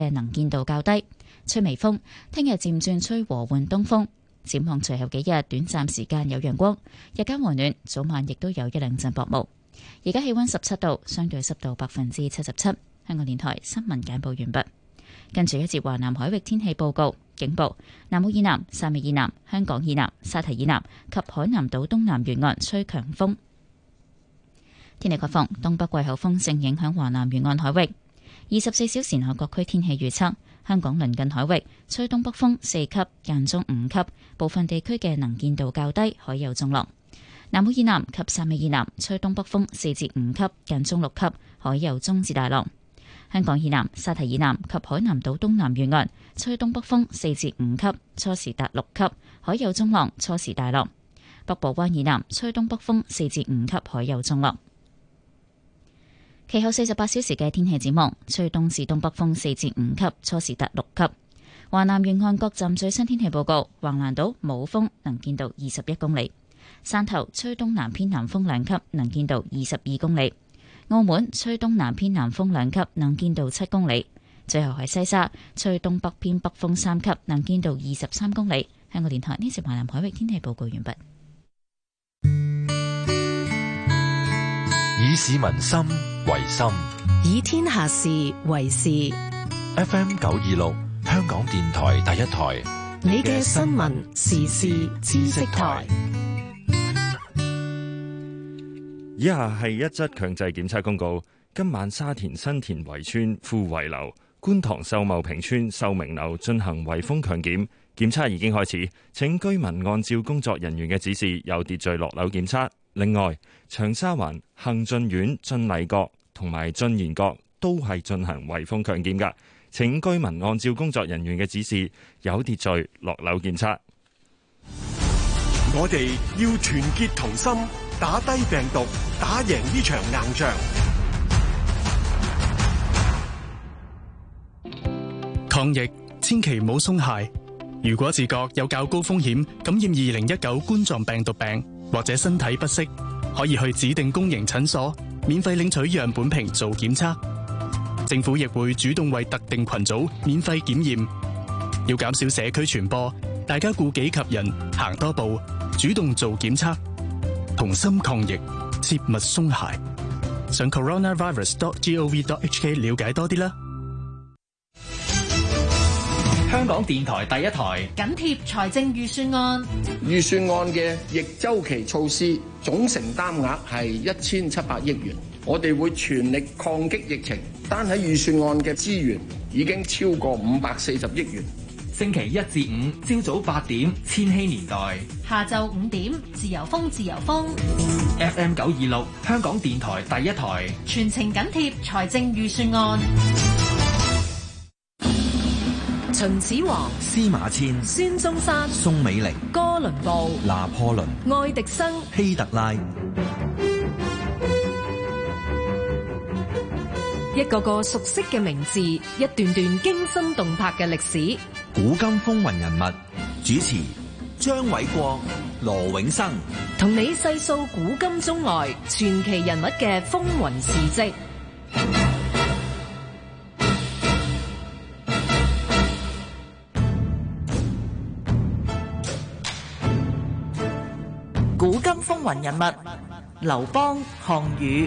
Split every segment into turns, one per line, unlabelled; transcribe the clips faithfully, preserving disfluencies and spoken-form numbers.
嘅能見度較低，吹微風。聽日漸轉吹和緩東風。展望隨後幾日，短暫時間有陽光，日間和暖，早晚亦都有一兩陣薄霧。而家氣溫十七度，相對濕度百分之七十七。香港電台新聞簡報完畢。跟住一節華南海域天氣報告，警報：南澳以南、汕尾以南、香港以南、沙堤以南及海南島東南沿岸吹強風。天氣概況：東北季候風正影響華南沿岸海域。二十四小時內各區天氣預測：香港鄰近海域吹東北風四級，間中五級，部分地區嘅能見度較低，海有中浪。南澳以南及汕尾以南吹東北風四至五級，間中六級，海有中至大浪。香港以南、沙堤以南及海南島東南沿岸吹東北風四至五級，初時達六級，海有中浪，初時大浪。北部灣以南吹東北風四至五級，海有中浪。其後四十八小時嘅天氣展望，吹東至東北風四至五級，初時達六級。華南沿岸各站最新天氣報告：橫瀾島冇風，能見度二十一公里；汕頭吹東南偏南風兩級，能見度二十二公里；澳門吹東南偏南風兩級，能見度七公里。最後係西沙吹東北偏北風三級，能見度二十三公里。香港電台呢次華南海域天氣報告完畢。
以市民心為心，
以天下事為事。
F M 九二六，香港電台第一台，
你嘅新聞時事知識台。
以下係一則強制檢測公告。今晚沙田新田圍村富圍樓、觀塘秀茂坪村秀明樓進行圍封強檢，檢測已經開始，請居民按照工作人員嘅指示有秩序落樓檢測。另外，長沙灣幸進苑進禮閣同埋進賢閣都係進行圍封強檢㗎，請居民按照工作人員嘅指示有秩序落樓檢測。
我哋要團結同心，打低病毒，打贏呢場硬仗。
抗疫千祈唔好鬆懈。如果自覺有較高風險感染二零一九冠狀病毒病，或者身體不適，可以去指定公營診所免費領取樣本瓶做檢測。政府亦會主動為特定群組免費檢驗。要減少社區傳播，大家顧己及人，行多步，主動做檢測，同心抗疫，切勿鬆懈。上 coronavirus dot gov dot hk 了解多啲啦。
香港電台第一台
緊貼財政預算案，
預算案嘅逆周期措施總承擔額係一千七百億元，我哋會全力抗擊疫情，單喺預算案嘅資源已經超過五百四十億元。
星期一至五朝早八點千禧年代，
下晝五點自由風自由風
F M 九二六香港電台第一台，
全程緊貼財政預算案。秦始皇、
司馬遷、
孫中山、
宋美齡、
哥倫布、
拿破崙、
愛迪生、
希特拉，
一個個熟悉嘅名字，一段段驚心動魄嘅歷史。
古今風雲人物，主持張偉國、羅永生，
同你細數古今中外傳奇人物嘅風雲事跡。
古今風雲人物，劉邦、項羽。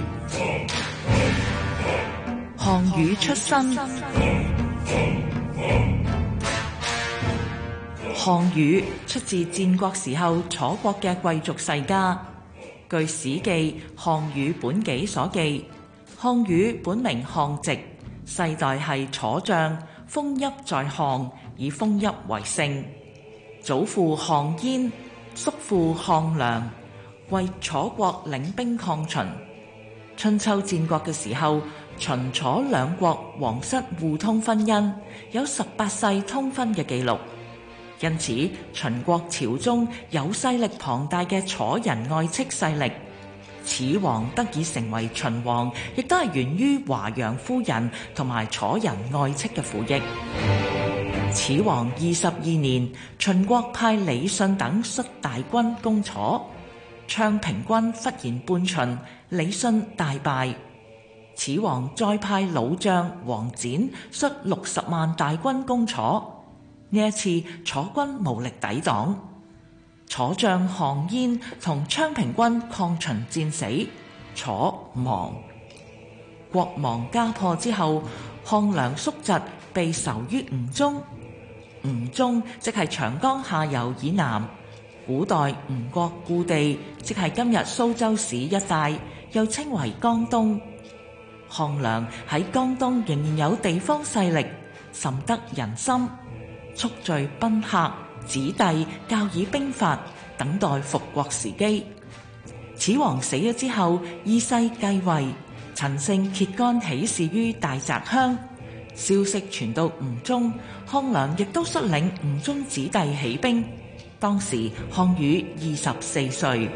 項羽出身。項羽出自戰國時候楚國嘅貴族世家。據《史記·項羽本紀》所記，項羽本名項籍，世代係楚將，封邑在項，以封邑為姓。祖父項燕，叔父項梁，為楚國領兵抗秦。春秋戰國嘅時候，秦楚兩國皇室互通婚姻，有十八世通婚嘅記錄。因此，秦國朝中有勢力龐大嘅楚人外戚勢力。始皇得以成為秦王，亦都係源於華陽夫人同埋楚人外戚嘅附益。始皇二十二年，秦國派李信等率大軍攻楚，昌平君忽然叛秦，李信大敗。 始皇再派老將王翦率六十萬大軍攻楚，呢一次楚軍無力抵擋，楚將項燕同昌平軍抗秦戰死，楚亡。國亡家破之後，項梁叔侄被囚於吳中。吳中即係長江下游以南，古代吳國故地，即係今日蘇州市一帶，又稱為江東。項梁喺江東仍然有地方勢力，甚得人心，蓄聚賓客、子弟，教以兵法，等待復國時機。始皇死咗之後，二世繼位，陳勝揭竿起事於大澤鄉，消息傳到吳中，項梁亦都率領吳中子弟起兵。當時項羽二十四歲。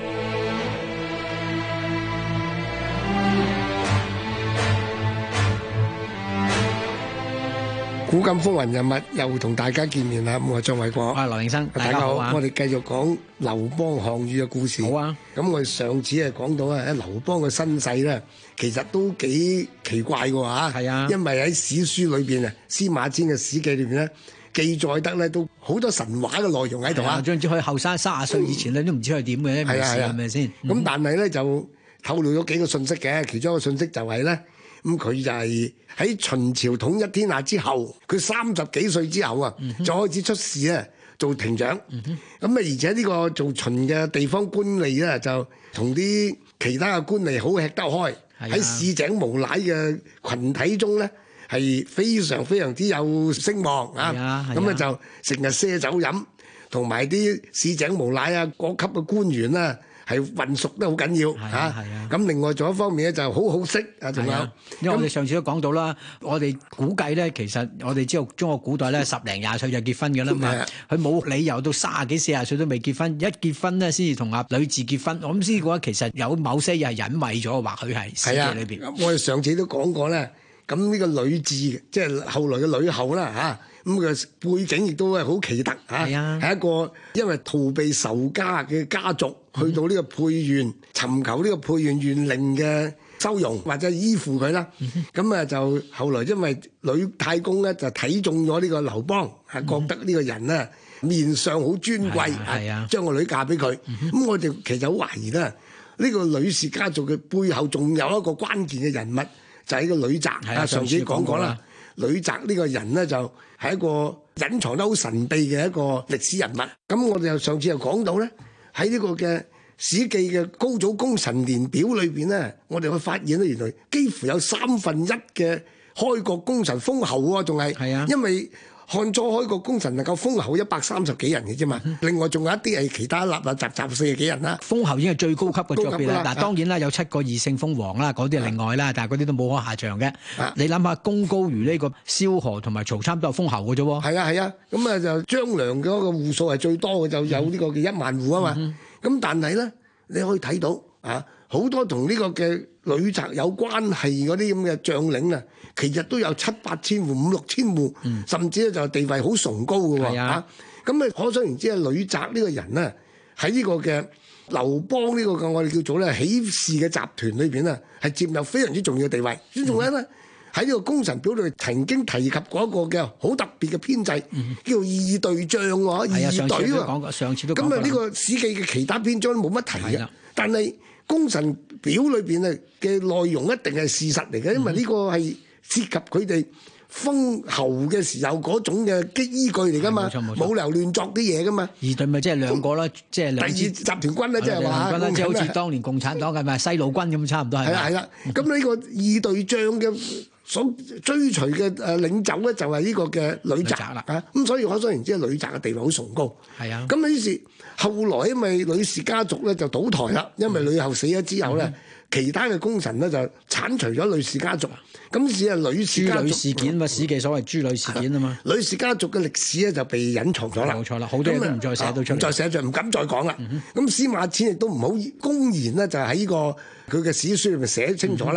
古今風雲人物又同大家見面啦！咁我係張偉國，
我係羅永生，
大家好。
啊、
我哋繼續講劉邦項羽嘅故事。
好啊！
咁我哋上次係講到啊，喺劉邦嘅身世咧，其實都幾奇怪嘅嚇。
係啊，
因為喺史書裏邊啊，司馬遷嘅史記裏邊咧，記載得咧都好多神話嘅內容喺度啊。
張之佢後生三十歲以前咧，都唔知佢點嘅，係啊係咪先？咁、
嗯、但係咧就透露咗幾個信息嘅，其中一個信息就係咧。咁佢就係喺秦朝統一天下之後，佢三十幾歲之後啊，嗯、就開始出仕啊，做亭長。咁啊、嗯，而且呢個做秦嘅地方官吏咧，就同啲其他嘅官吏好吃得開，喺市井無賴嘅群體中咧，係非常非常之有聲望啊。咁啊就成日賒酒飲，同埋啲市井無賴啊，各級嘅官員啦。係混熟得好緊要嚇，咁另外仲有一方面咧就好好色啊，仲有，
因為我哋上次都講到啦，我哋估計咧，其實我哋知道中國古代咧十零廿歲就結婚嘅啦嘛，佢冇理由到卅幾四十歲都未結婚，一結婚咧先至同阿女子結婚。我諗先嘅話，其實有某些嘢係隱蔽咗，或許係史記裏邊。
我哋上次都講過咧，咁呢個呂雉即係後來嘅呂后啦嚇。咁嘅背景亦都係好奇特嚇，係、啊、一個因為逃避仇家嘅家族，嗯、去到呢個沛縣尋求呢個沛縣縣令嘅收容或者依附佢啦。咁啊、嗯、就後來因為呂太公咧就睇中咗呢個劉邦，係、嗯、覺得呢個人咧面相好尊貴，係啊，將個女嫁俾佢。咁、嗯、我哋其實好懷疑啦，呢、呢個呂氏家族嘅背後仲有一個關鍵嘅人物，就係、是、個呂澤。啊，上次講過啦，呂澤呢個人咧就。係一個隱藏得好神秘嘅一個歷史人物。咁我哋又上次又講到咧，喺呢個嘅史記嘅高祖功臣年表裏邊咧，我哋會發現咧，原來幾乎有三分一嘅開國功臣封侯喎，仲係，係啊，因為漢初開國功臣能夠封侯一百三十幾人嘅啫嘛，嗯、另外仲有一啲係其他立立雜雜四十幾人啦。
封侯已經係最高級嘅級別啦。嗱，當然啦，有七個異姓封王啦，嗰啲係另外啦，啊、但係嗰啲都冇可下場嘅。啊、你諗下，公高如呢個蕭何同埋曹參都係封侯嘅啫喎。係啊係啊，咁啊就張良嗰個戶數係最多嘅，就有呢個嘅一萬戶啊嘛。咁、嗯嗯、但係咧，你可以睇到啊，好多同呢個嘅呂澤有關係嗰啲咁嘅將領啊。其實都有七八千戶、五六千戶，嗯、甚至咧就地位好崇高嘅喎嚇。咁啊，可想而知啊，呂澤呢個人咧喺呢個嘅劉邦呢個嘅我哋叫做咧起事嘅集團裏邊啊，係佔有非常之重要嘅地位。仲有咧喺呢個功臣表裏曾經提及過一個嘅好特別嘅編制，嗯、叫做二隊將喎，二隊喎。 上次都講過。
咁啊，呢個史記嘅其他篇章都冇乜提嘅，但係功臣表裏邊啊嘅內容一定係事實嚟嘅，因為呢個係。涉及佢哋封侯嘅時候嗰種嘅依據嚟噶嘛，冇理由亂作啲嘢噶嘛。
二隊咪即係兩個啦，即係第二集
團軍啦，即係話，
即係好似當年共產黨係咪西路軍咁差唔多係。
係啦係啦，咁呢個二隊將嘅所追隨嘅誒領袖咧，就係呢個嘅呂澤啦。啊，咁所以可想而知，呂澤嘅地位好崇高。係啊，咁於是後來因為呂氏家族咧就倒台啦，因為呂后死咗之後咧。其他嘅功臣咧就剷除咗呂氏家族，咁是啊呂氏家族。諸呂事件嘛，史記所謂諸呂事件啊嘛。呂氏家族嘅歷史咧就被隱藏咗啦。冇錯啦，好多嘢都唔再寫到出嚟，唔再寫著，唔敢再講啦。咁、嗯、哼司馬遷亦都唔好公然咧，就喺呢個佢嘅史書裏面寫清楚啦。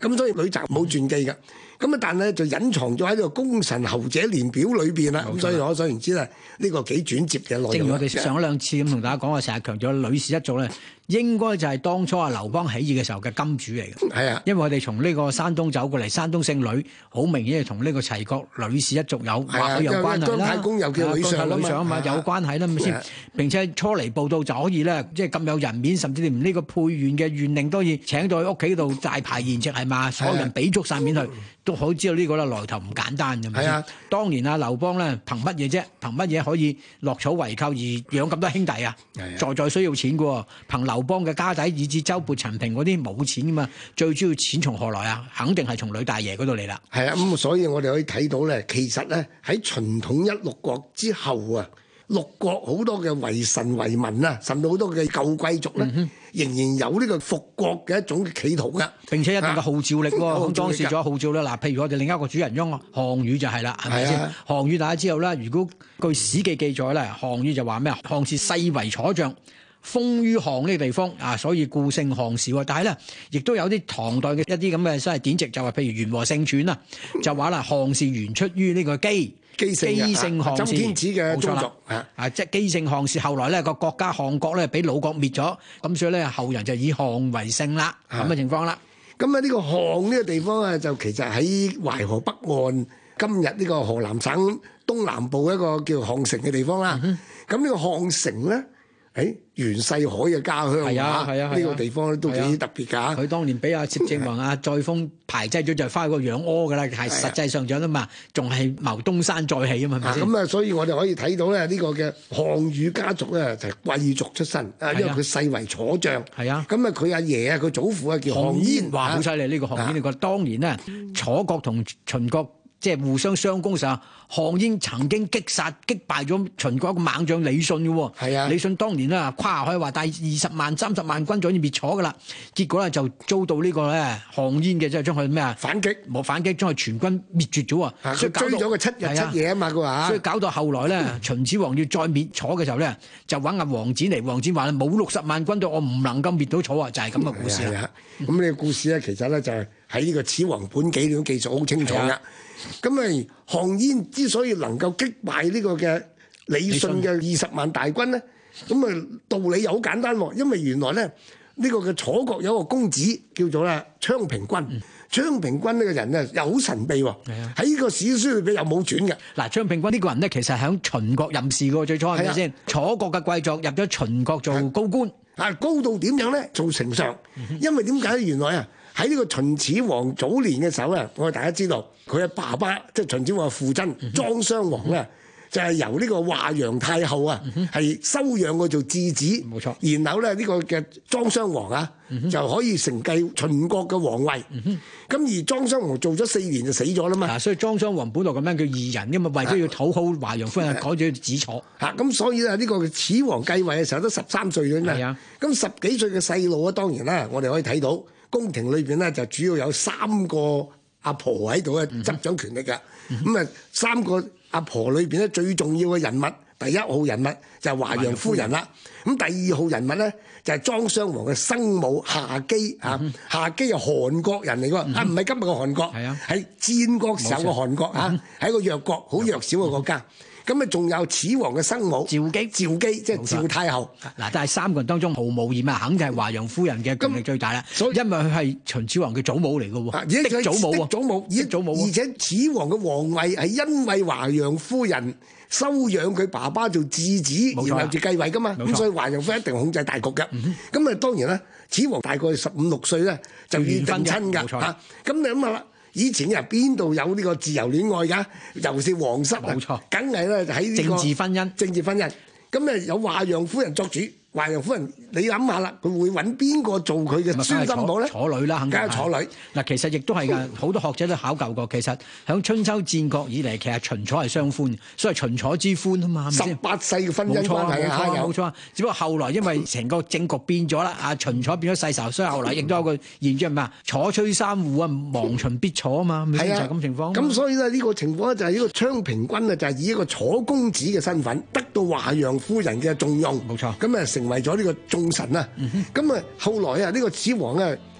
咁所以呂澤冇傳記㗎。咁啊，但係就隱藏咗喺呢個功臣侯者年表裏邊啦。咁所以可想而知啦，呢個幾轉折嘅內容。
正如我哋上一兩次咁同大家講，我成日強調呂氏一族咧，應該就係當初阿劉邦起義嘅時候嘅金主嚟嘅。
係啊，
因為我哋從呢個山東走過嚟，山東姓呂，好明顯係同呢個齊國呂氏一族有或許有關係啦。
姜太公又叫呂尚
啊嘛，有關係啦，咪先？並且初嚟報道就可以咧，即係咁有人面，甚至連呢個沛縣嘅縣令都可以請到去屋企度大排筵席係嘛，所有人俾足晒面去，都好知道呢個咧來頭唔簡單嘅。係啊，當年啊劉邦咧憑乜嘢啫？憑乜嘢可以落草為寇而養咁多兄弟啊？在在需要錢嘅喎，憑劉邦嘅家底以至周勃陳平嗰啲冇錢㗎嘛，最主要錢從何來啊？肯定係從呂大爺嗰度嚟啦。係啊，咁所以我哋可以睇到咧，其實咧喺秦統一六國之後啊，六國好多嘅為臣為民啊，甚至好多嘅舊貴族咧，嗯、仍然有呢個復國嘅一種企圖㗎。並且一定嘅號召力喎。咁當時仲有號召啦，嗱，譬如我哋另一個主人翁項羽就係啦，係咪先？項羽大家知道啦，如果據史記記載咧，項羽就話咩啊？項是世為楚將。封於項呢個地方啊，所以故姓項氏。但係咧，亦都有啲唐代嘅一啲咁嘅所謂典籍，就話譬如元和聖傳啊，就話啦，項氏原出於呢個姬，姬姓項氏，曾天子嘅宗族啊，啊即係姬姓項氏。後來咧個國家項國咧俾魯國滅咗，咁所以咧後人就以項為姓啦，咁嘅情況啦。咁啊呢個項呢個地方啊，就其實喺淮河北岸，今日呢個河南省東南部一個叫項城嘅地方啦。咁呢個項城咧。誒袁世凱嘅家鄉係啊係啊，呢個地方都幾特別㗎。佢當年俾阿攝政王阿載灃排擠咗，就翻去個養柯㗎啦。係實際上咗啦嘛，仲係謀東山再起啊嘛，係咪先？咁啊，所以我哋可以睇到咧，呢個嘅項羽家族咧就係貴族出身啊，因為佢世為楚將。係啊，咁啊佢阿爺啊，佢祖父啊叫項燕，話好犀利呢個項燕。你覺當年呢，楚國同秦國即係互相相攻嘅時候，項燕曾經擊殺擊敗咗秦國一個猛將李信嘅喎。係啊，李信當年咧跨海話帶二十萬、三十萬軍隊滅楚㗎啦，結果咧就遭到呢個咧項燕嘅即係將佢咩啊反擊，冇反擊將佢全軍滅絕咗啊！所以追咗佢七日七夜啊嘛，佢話。所以搞到後來咧，秦始皇要再滅楚嘅時候咧，就揾阿王翦嚟，王翦話冇六十萬軍隊，我唔能夠滅到楚啊！就係咁嘅故事啦。咁呢個故事咧，其實咧就係喺呢個《始皇本紀》呢種記述好清楚㗎。咁啊，項燕之所以能夠擊敗呢個嘅李信嘅二十萬大軍咧，咁啊道理又好簡單喎，因為原來咧呢個嘅楚國有一個公子叫做咧昌平君，嗯、昌平君呢個人咧又好神秘喎，喺呢個史書裏邊又冇傳嘅。嗱，昌平君呢個人咧其實喺秦國任事嘅，最初係咪先？楚國嘅貴族入咗秦國做高官，啊高到點樣咧？做丞相，因為點解咧？原來啊喺呢個秦始皇早年嘅時候咧，我哋大家知道。佢嘅爸爸即係秦始皇嘅父親莊襄王咧，就係由呢個華陽太后啊，係收養佢做質子。冇錯。然後咧呢個嘅莊襄王啊，就可以承繼秦國嘅皇位。咁而莊襄王做咗四年就死咗啦嘛。所以莊襄王本來咁樣叫義人，因為為咗要討好華陽夫人，改咗子楚。嚇咁所以咧呢個始皇繼位嘅時候都十三歲嘅嘛。咁十幾歲嘅細路啊，當然啦，我哋可以睇到宮廷裏邊咧就主要有三個阿婆喺度咧執掌權力㗎，咁啊、嗯、三個阿婆裏邊咧最重要嘅人物，第一號人物就係華陽夫人啦，咁第二號人物咧就係莊襄王嘅生母夏姬啊，嗯、夏姬係韓國人嚟㗎，嗯、啊唔係今日嘅韓國，係、嗯、戰國時候嘅韓國啊，係、嗯、一個弱國，好弱小嘅國家。咁啊，仲有始皇嘅生母趙姬，趙姬即係趙太后。嗱，但係三個人當中毫無疑問，肯定係華陽夫人嘅權力最大啦。所以因為佢係秦始皇嘅祖母嚟嘅喎，嫡祖母喎，祖母，嫡祖母。而且始皇嘅皇位係因為華陽夫人收養佢爸爸做質子，然後就繼位噶嘛。咁所以華陽夫人一定控制大局嘅。咁啊，當然啦，始皇大概十五六歲咧就要定親㗎。嚇，咁你諗下啦。以前人邊度有呢個自由戀愛㗎？尤其是皇室啊，冇錯，梗係咧喺呢個政治婚姻，政治婚姻。咁咧有華陽夫人作主，華陽夫人你諗下啦，佢會揾邊個做佢嘅孫心抱咧？楚女啦，肯定係楚女。嗱，其實亦都係㗎，好多學者都考究過。其實喺春秋戰國以嚟，其實秦楚係相歡，所以秦楚之歡啊嘛，係咪先？十八世嘅婚姻關係啊，冇錯。只不過後來因為成個政局變咗啦，啊秦楚變咗世仇，所以後來亦都有個現象咩啊？楚吹三戶啊，亡秦必楚啊嘛，係啊，就係咁情況。咁所以咧呢個情況咧就係呢個昌平君啊，就係以一個楚公子嘅身份得到華陽夫人嘅重用，冇錯。咁啊成為咗呢個眾臣啊。咁啊、嗯、後來啊呢個始皇啊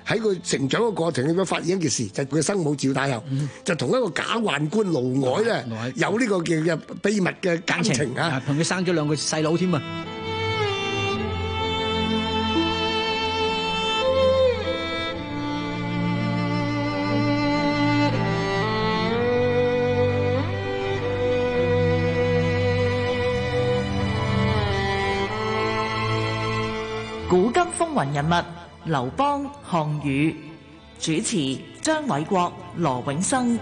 喺佢成長嘅過程裏邊發現一件事，就係佢嘅生母趙太后、嗯、就同一個假宦官嫪毐咧有呢個叫嘅秘密嘅感情啊，
同佢生咗兩個細佬添啊！
古今風雲人物劉邦、項羽，主持張偉國、羅永生。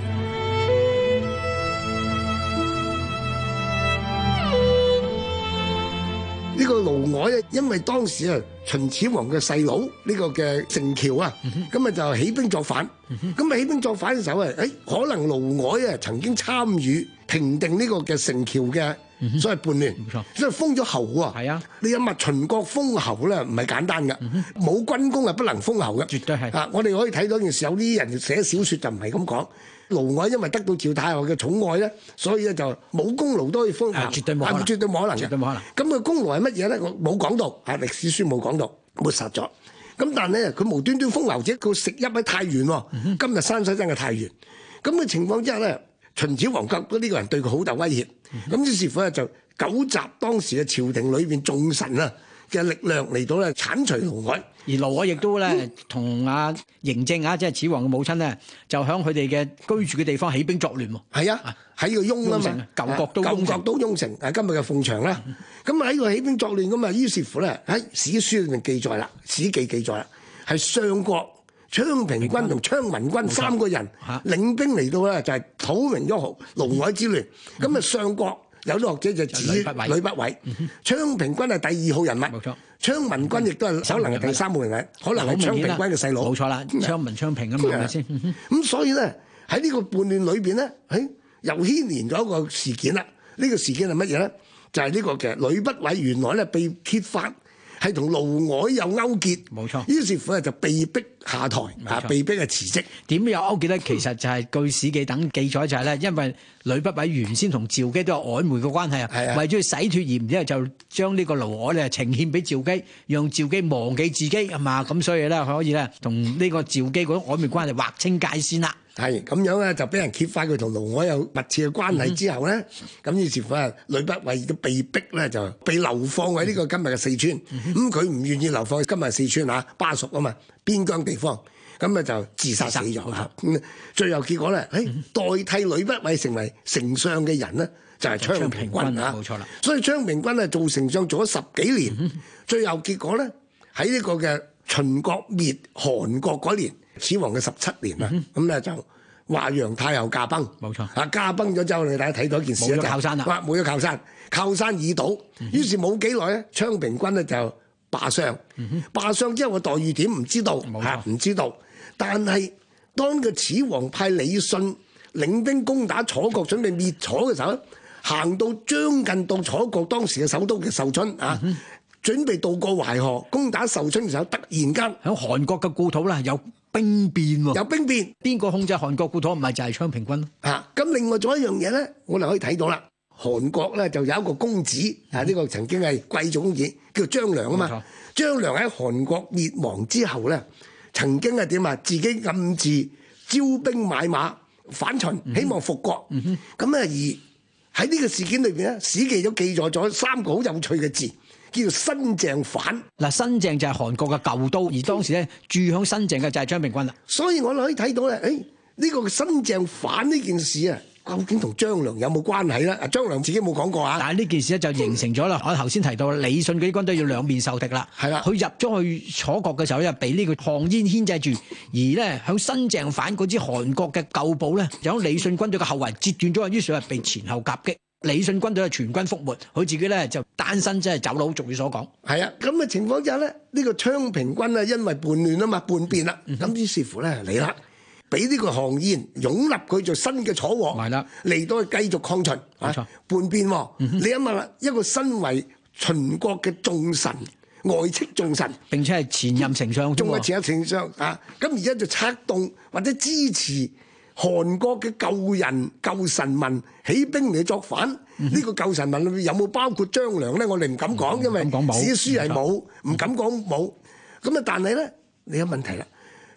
呢個嫪毐咧，因為當時啊秦始皇嘅細佬呢個嘅成喬啊，咁啊就起兵作反，咁啊起兵作反嘅時候啊，誒可能嫪毐啊曾經參與平定呢個嘅成喬嘅所謂叛亂，
冇錯，
所以封咗侯喎。係啊，你諗下秦國封侯咧唔係簡單㗎，冇軍功係不能封侯嘅，絕對係啊！我哋可以睇到件事，有啲人寫小説就唔係咁講。嫪毐因為得到趙太后嘅寵愛咧，所以咧就冇功勞都可以封侯，絕對冇可能，絕對冇可能，絕對冇可能。咁佢功勞係乜嘢咧？我冇講到，啊歷史書冇講到，抹殺咗。咁但係咧，佢無端端封侯者，佢食邑喺太原喎，今日山西真嘅太原。咁嘅情況之下咧，秦始皇覺得呢個人對佢好大威脅，咁於是乎咧就糾集當時嘅朝廷裏邊眾臣啊嘅力量嚟到咧剷除嫪毐。
而嫪毐亦都咧同阿嬴政啊，即係始皇嘅母親咧，就喺佢哋嘅居住嘅地方起兵作亂喎。
係啊，喺個雍啊嘛，
舊國都
舊國都雍城，係今日嘅鳳翔啦。咁啊喺個起兵作亂咁啊，於是乎咧喺史書裏面記載啦，史記記載啦，係相國昌平君同昌文君三個人領兵嚟到咧，就係討明咗嫪毐之亂。咁啊相國有啲學者就指呂不韋，昌平君係第二號人物，冇錯。昌文君亦都係可能係第三號人物，可能係昌平君嘅細佬。冇錯啦，昌文昌平啊嘛，係咪先？咁所以咧喺呢個叛亂裏邊咧，喺又牽連咗一個事件啦。呢個事件係乜嘢咧？就係呢個嘅呂不韋原來咧被揭發係同嫪毐有勾結，冇錯。於是乎咧就被逼下台，啊被逼係辭職。點有勾結咧？其實就係據史記等記載就係咧，因為呂不韋原先同趙姬都有曖昧嘅關係啊，為咗要洗脫嫌，之後就將呢個嫪毐咧呈獻俾趙姬，讓趙姬忘記自己係嘛，咁所以咧可以咧同呢個趙姬嗰種曖昧關係劃清界線啦。係咁樣咧，就俾人揭發佢同嫪毐有密切嘅關係之後咧，咁、嗯、於是乎啊，呂不韋都被逼咧就被流放喺呢個今日嘅四川。咁佢唔願意流放喺今日四川啊，巴蜀啊嘛，邊疆地方，咁啊就自殺死咗嚇。咁最後結果咧，誒代替呂不韋成為丞相嘅人咧，就係昌平君啊，冇錯啦。所以昌平君啊做丞相做咗十幾年，嗯、最後結果咧喺呢個嘅秦國滅韓國嗰年。始皇嘅十七年啦，咁咧、嗯、就華陽太后駕崩，冇錯。啊駕崩咗之後，你大家睇到一件事咧，冇咗靠山啦，哇冇咗靠山，靠山已倒。嗯、於是冇幾耐咧，昌平君咧就罷相，嗯、罷相之後嘅待遇點唔知道，嚇唔知道。但係當個始皇派李信領兵攻打楚國，準備滅楚嘅時候，行到將近到楚國當時嘅首都嘅壽春啊。嗯準備渡過淮河攻打壽春嘅時候，突然間喺韓國嘅故土啦有兵變喎，有兵變，邊個控制韓國故土？唔係就係昌平君咯。啊，咁另外仲有一樣嘢咧，我哋可以睇到啦。韓國咧就有一個公子、嗯、啊，呢、這個曾經係貴族公子，叫張良啊嘛。張良喺韓國滅亡之後咧，曾經係點啊？自己暗自招兵買馬反秦，希望復國。咁、嗯、啊而喺呢個事件裏邊咧，史記都記載咗三個好有趣嘅字。叫做新鄭反。嗱，新鄭就係韓國嘅舊都，而當時咧駐響新鄭嘅就係昌平君啦。所以我哋可以睇到咧，誒、哎、呢、呢個新鄭反呢件事啊，究竟同張良有冇關係咧？啊，張良自己冇講過啊。但係呢件事咧就形成咗啦。我頭先提到李信嗰啲軍隊要兩面受敵啦。係啦，佢入咗去楚國嘅時候咧，被呢個項燕牽制住，而咧響新鄭反嗰支韓國嘅舊部咧，有李信軍隊嘅後圍截斷咗，於是係被前後夾擊。李信軍隊係全軍覆沒，佢自己咧就單身即係走佬，俗語所講。係啊，咁嘅情況之下咧，呢、呢個昌平君啊，因為叛亂啊嘛，叛變啦，咁、嗯、於是乎咧嚟啦，俾呢個項燕擁立佢做新嘅楚王，係啦，嚟到去繼續抗秦，冇錯，叛變、哦嗯。你諗下啦，一個身為秦國嘅重臣，外戚重臣，並且係前任丞相，仲係前任丞相啊，咁而家就策動或者支持韓國嘅舊人舊臣民起兵嚟作反，呢、嗯呢個舊臣民裏面有冇包括張良咧？我哋唔敢講、嗯，因為史書係冇，唔敢講冇。咁啊，但係咧，你有問題啦。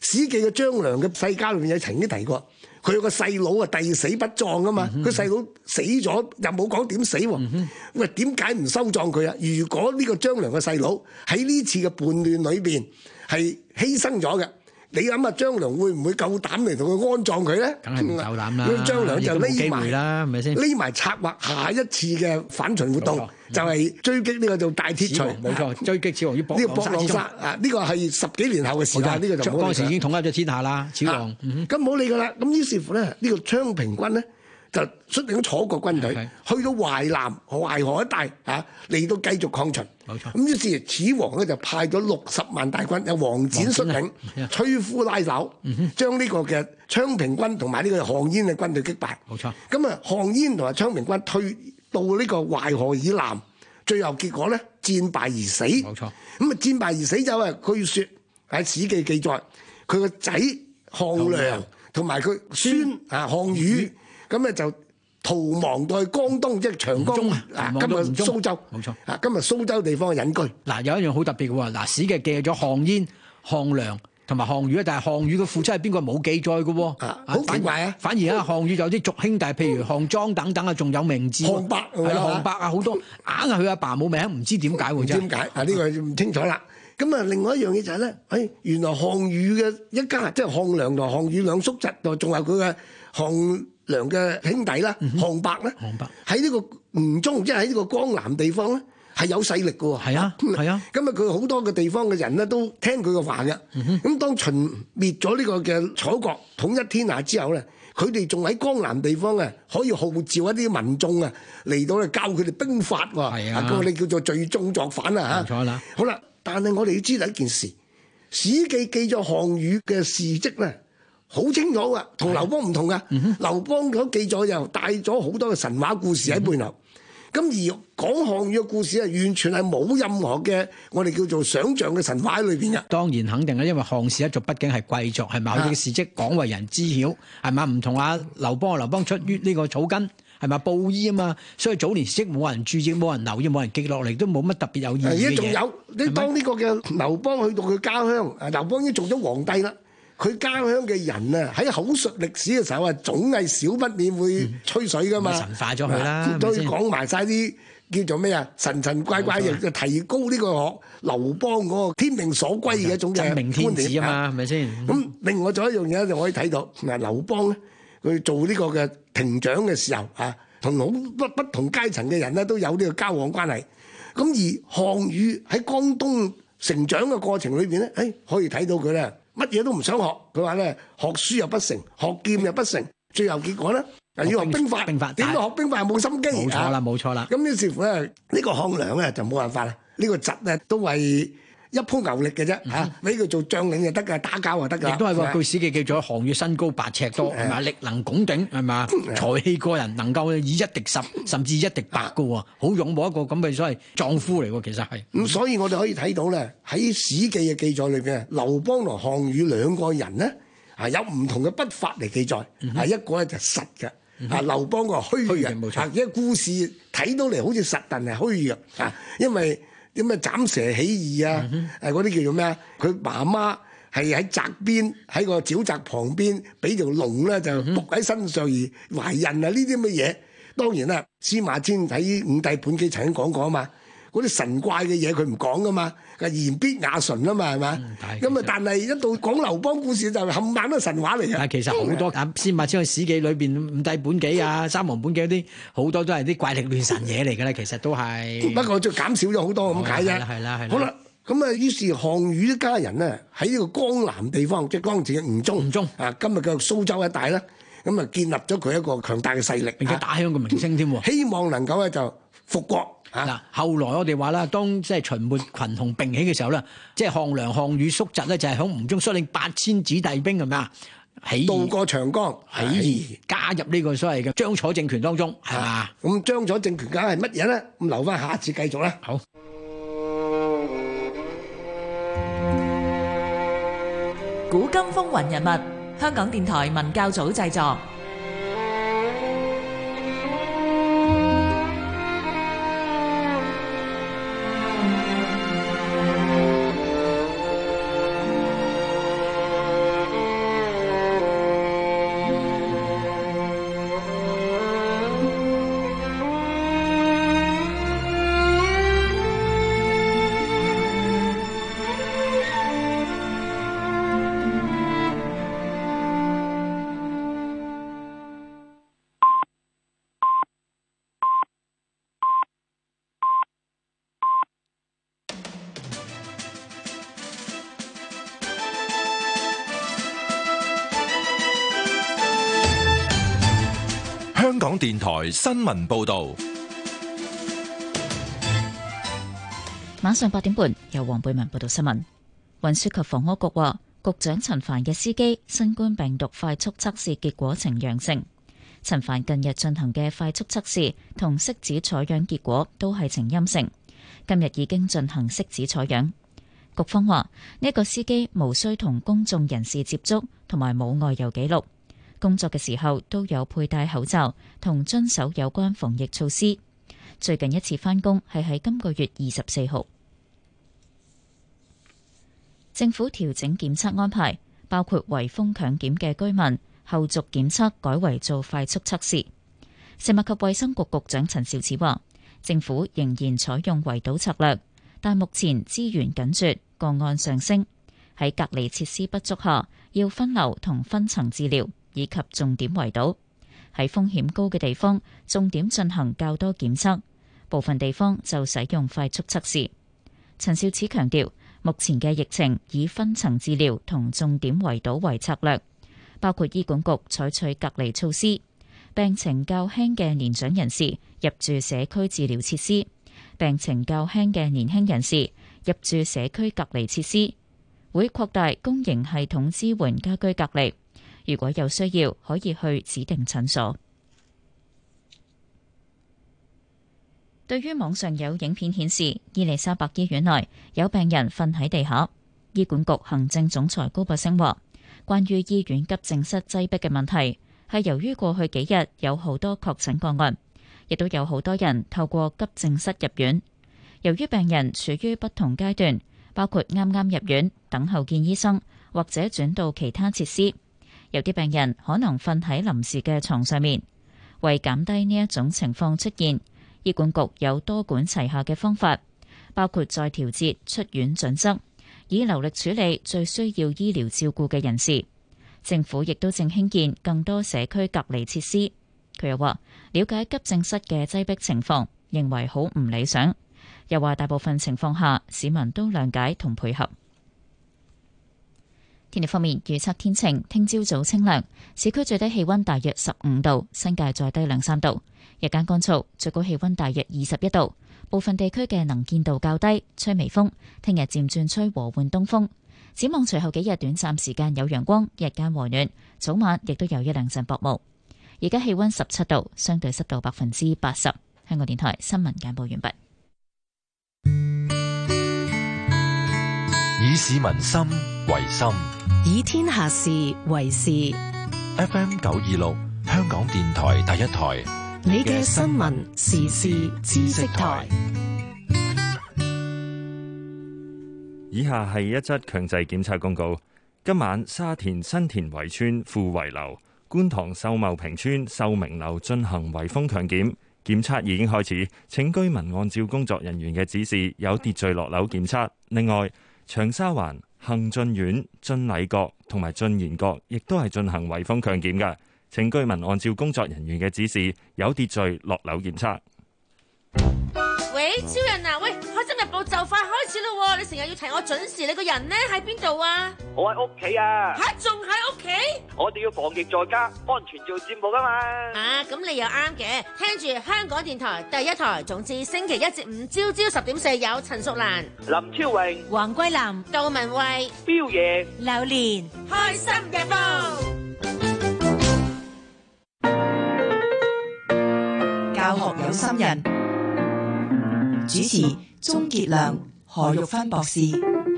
史記嘅張良嘅世家裏面有曾經提過，佢有個細佬啊，弟死不葬啊嘛，佢細佬死咗又冇講點死喎，喂點解唔收葬佢啊？如果呢個張良嘅細佬喺呢次嘅叛亂裏邊係犧牲咗嘅，你諗下張良會唔會夠膽嚟同佢安葬佢咧？
梗係唔夠膽啦！
張良就匿埋
啦，係咪先？
匿埋策劃下一次嘅反秦活動，就係追擊呢個做大鐵錘，
冇錯，追擊始皇於博
呢個博浪沙啊！呢個係十幾年後嘅時間，呢個就唔好理。
嗰時已經統一咗天下啦，始皇。
咁冇理㗎啦。咁於是乎咧，呢個昌平君咧就率領楚國軍隊去到淮南、淮河一帶啊，嚟到繼續抗秦。
冇錯。
咁於是始皇咧就派咗六十萬大軍，由王翦率領，摧夫拉朽，將呢個嘅昌平君同埋呢個項燕嘅軍隊擊敗。
冇錯。咁
啊，項燕同埋昌平君退到呢個淮河以南，最後結果咧戰敗而死。
冇錯。
咁啊戰敗而死就係據説喺《史記》記載，佢個仔項梁同埋佢孫啊項羽，咁咧就逃亡到去江東，即係長江啊，今日蘇州。
冇錯。
啊，今日蘇州地方嘅隱居。
嗱，有一樣好特別嘅喎，嗱，《史記》記咗項燕、項梁同埋項羽，但係項羽嘅父親係邊個冇記載嘅喎？
啊，好奇怪啊！
反而啊，項羽有啲族兄弟，譬如項莊等等啊，仲有名字。
項伯
係啦，項伯啊，好多硬係佢阿爸冇名，唔知點解喎？
點解啊？呢個唔清楚啦。咁啊，另外一樣嘢就係咧，誒，原來項羽嘅一家，即係項梁同項羽兩叔侄，度仲有佢嘅項梁嘅兄弟啦，項伯咧，喺呢個吳中，即係喺呢個江南地方咧，係有勢力嘅喎。
係啊，係啊。
咁啊，佢好多嘅地方嘅人咧，都聽佢嘅話嘅。咁當秦滅咗呢個嘅楚國，統一天下之後咧，佢哋仲喺江南地方啊，可以號召一啲民眾啊嚟到咧教佢哋兵法喎。係啊，嗰個你叫做聚眾作反啊嚇。冇錯啦。好啦，但係我哋要知道一件事，《史記》記咗項羽嘅事蹟咧，好清楚噶，同劉邦唔同噶。劉邦嗰記載又帶咗好多嘅神話故事喺背後，咁、嗯、而講項羽嘅故事啊，完全係冇任何嘅我哋叫做想像嘅神話喺裏邊嘅。
當然肯定啦，因為項氏一族畢竟係貴族，係咪？佢嘅事蹟廣為人知曉，係咪？唔同阿劉邦啊，劉邦出於呢個草根。係咪布衣啊嘛？所以早年時冇人注意，冇人留意，冇人記落嚟，都冇乜特別有意義嘅嘢。而家仲有，你當呢個嘅劉邦去到佢家鄉，劉邦已經做咗皇帝啦。佢家鄉嘅人啊，喺口述歷史嘅時候啊，總係少不免會吹水噶嘛。嗯、神化咗佢啦，都講埋晒啲叫做咩啊？神神怪怪嘅，就提高呢個學劉邦嗰個天命所歸嘅一種嘅真命天子啊嘛，係咪先？
咁、嗯、另外仲有一樣嘢就可以睇到，嗱，劉邦咧。佢做呢個嘅亭長嘅時候啊，同好不不同階層嘅人咧都有呢個交往關係。咁而項羽喺江東成長嘅過程裏邊咧，誒可以睇到佢咧乜嘢都唔想學。佢話咧學書又不成，學劍又不成，最後結果咧又要學兵法。兵法點解學兵法冇心機？
冇錯啦，冇錯啦。
咁於是乎咧，呢個項梁咧就冇辦法啦。呢個侄咧都係一鋪牛力嘅啫嚇，俾佢做將領就得㗎，打交就得㗎。
亦都係喎，據史記記咗項羽身高八尺多，係咪？力能拱鼎，係咪？才氣過人，能夠以一敵十，甚至一敵百嘅喎，好勇武一個咁嘅所謂壯夫嚟喎，其實係。咁
所以我哋可以睇到咧，喺史記嘅記載裏邊，劉邦同項羽兩個人咧係有唔同嘅筆法嚟記載，係一個咧就實嘅，啊劉邦個虛嘅，啊一故事睇到嚟好似實，但係虛嘅，啊因為。啲咩斬蛇起義啊？誒嗰啲叫做咩啊？佢媽媽係喺澤邊喺個沼澤旁邊，俾條龍咧就仆喺身上而懷孕啊！呢啲咁嘅嘢，當然啦，司馬遷喺《五帝本紀》曾經講過啊嘛。嗰啲神怪嘅嘢佢唔講噶嘛，言必雅純啊嘛，係嘛？咁啊，但係一到講劉邦故事就冚唪唥都係神話嚟嘅。
但係其實好多啊，司馬遷喺史記裏邊、五帝本紀啊、三皇本紀嗰啲，好多都係啲怪力亂神嘢嚟㗎啦。其實都係不過就減少咗好多咁解啫。係啦，係啦。好啦，咁啊，於是項羽一家人咧喺呢個江南地方，即係當時嘅吳中，吳中啊，今日嘅蘇州一帶咧，咁啊建立咗佢一個強大嘅勢力，並且打響個名聲添喎。
希望能夠咧就復國。
嗱、啊，後來我哋話啦，當即係秦末群雄並起嘅時候咧，即係項梁、項羽叔侄咧，就係響吳中率領八千子弟兵係咪啊？起
渡過長江，
起義加入呢個所謂嘅張楚政權當中，係嘛？
咁張楚政權梗係乜嘢咧？咁留翻下次繼續啦。
好。
古今風雲人物，香港電台文教組製作。
港電台新聞報道。
晚上八點半，由黃貝文報道新聞。運輸及房屋局話，局長陳帆嘅司機新冠病毒快速測試結果呈陽性。陳帆近日進行嘅快速測試同拭子採樣結果都係呈陰性，今日已經進行拭子採樣。局方話，呢個司機無需同公眾人士接觸，同埋冇外遊記錄，工作嘅時候都有佩戴口罩同遵守有關防疫措施。最近一次返工係喺今個月二十四號。政府調整檢測安排，包括圍封強檢嘅居民後續檢測改為做快速測試。食物及衛生局局長陳肇始話，政府仍然採用圍堵策略，但目前資源緊絀，個案上升，喺隔離設施不足下，要分流同分層治療，以及重點圍堵。喺風險高嘅地方，重點進行較多檢測，部分地方就使用快速測試。陳肇始強調，目前嘅疫情以分層治療同重點圍堵為策略，包括醫管局採取隔離措施，病情較輕嘅年長人士入住社區治療設施，病情較輕嘅年輕人士入住社區隔離設施，會擴大公營系統支援家居隔離，如果有需要可以去指定診所。對於網上有影片顯示伊利沙伯醫院內有病人瞓喺地下，醫管局行政總裁高拔陞話，關於醫院急症室擠迫嘅問題，係由於過去幾日有好多確診個案，亦都有好多人透過急症室入院。由於病人處於不同階段，包括啱啱入院、等候見醫生或者轉到其他設施，有啲病人可能瞓喺臨時嘅床上面。為減低呢一種情況出現，醫管局有多管齊下嘅方法，包括再調節出院準則，以流力處理最需要醫療照顧嘅人士。政府亦都正興建更多社區隔離設施。佢又話，了解急症室嘅擠迫情況，認為好唔理想。又話大部分情況下，市民都諒解同配合。天氣方面，預測天晴，聽朝早清涼，市區最低氣溫大約十五度，新界再低兩三度。日間乾燥，最高氣溫大約二十一度，部分地區嘅能見度較低，吹微風。聽日漸轉吹和緩東風。展望隨後幾日短暫時間有陽光，日間和暖，早晚亦都有一兩陣薄霧。而家氣溫十七度，相對濕度百分之八十。香港電台新聞簡報完畢。
以市民心為心，
以天下事為事。
F M 九二六，香港電台第一台，
你嘅新聞時事知識台。
以下係一則強制檢測公告。今晚沙田新田圍村富圍樓、觀塘秀茂坪村秀明樓進行圍封強檢，檢測已經開始，請居民按照工作人員嘅指示有秩序落樓檢測。另外，長沙灣、幸進苑、進禮閣同埋進賢閣亦都係進行圍封強檢嘅，請居民按照工作人員嘅指示有秩序落樓檢測。
喂，超人啊！喂，開心日報就快開始咯，你成日要提我準時，你個人呢喺邊度啊？
我喺屋企啊！
吓，仲喺屋企？
我哋要防疫在家，安全做節目噶嘛？
啊，咁你又啱嘅，聽住香港電台第一台，總之星期一至五朝朝十點四有陳淑蘭、
林超榮、
黃桂林、杜文慧、
彪爺、
榴蓮，開心日報。
教學有心人，主持鍾傑良、何玉芬博士。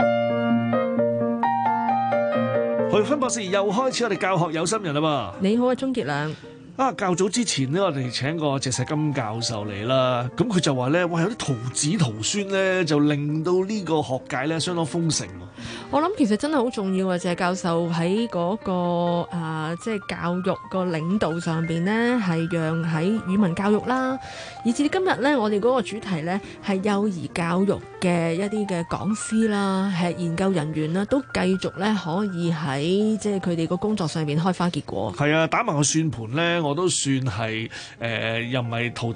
何玉芬博士又開始我哋教學有心人啦噃。
你好啊，鍾傑良。
啊，較早之前呢，我哋請過謝錫金教授嚟啦，咁佢就話咧，哇，有啲徒子徒孫咧，就令到呢個學界咧相當豐盛。
我諗其實真係好重要啊！謝教授喺嗰、那個啊、呃，即係教育個領導上邊呢，係讓喺語文教育啦，以至今日咧，我哋嗰個主題咧係幼兒教育嘅一啲嘅講師啦，係研究人員啦，都繼續咧可以喺即係佢哋個工作上邊開花結果。
係啊，打埋個算盤咧，我都算係誒、呃，又唔係徒弟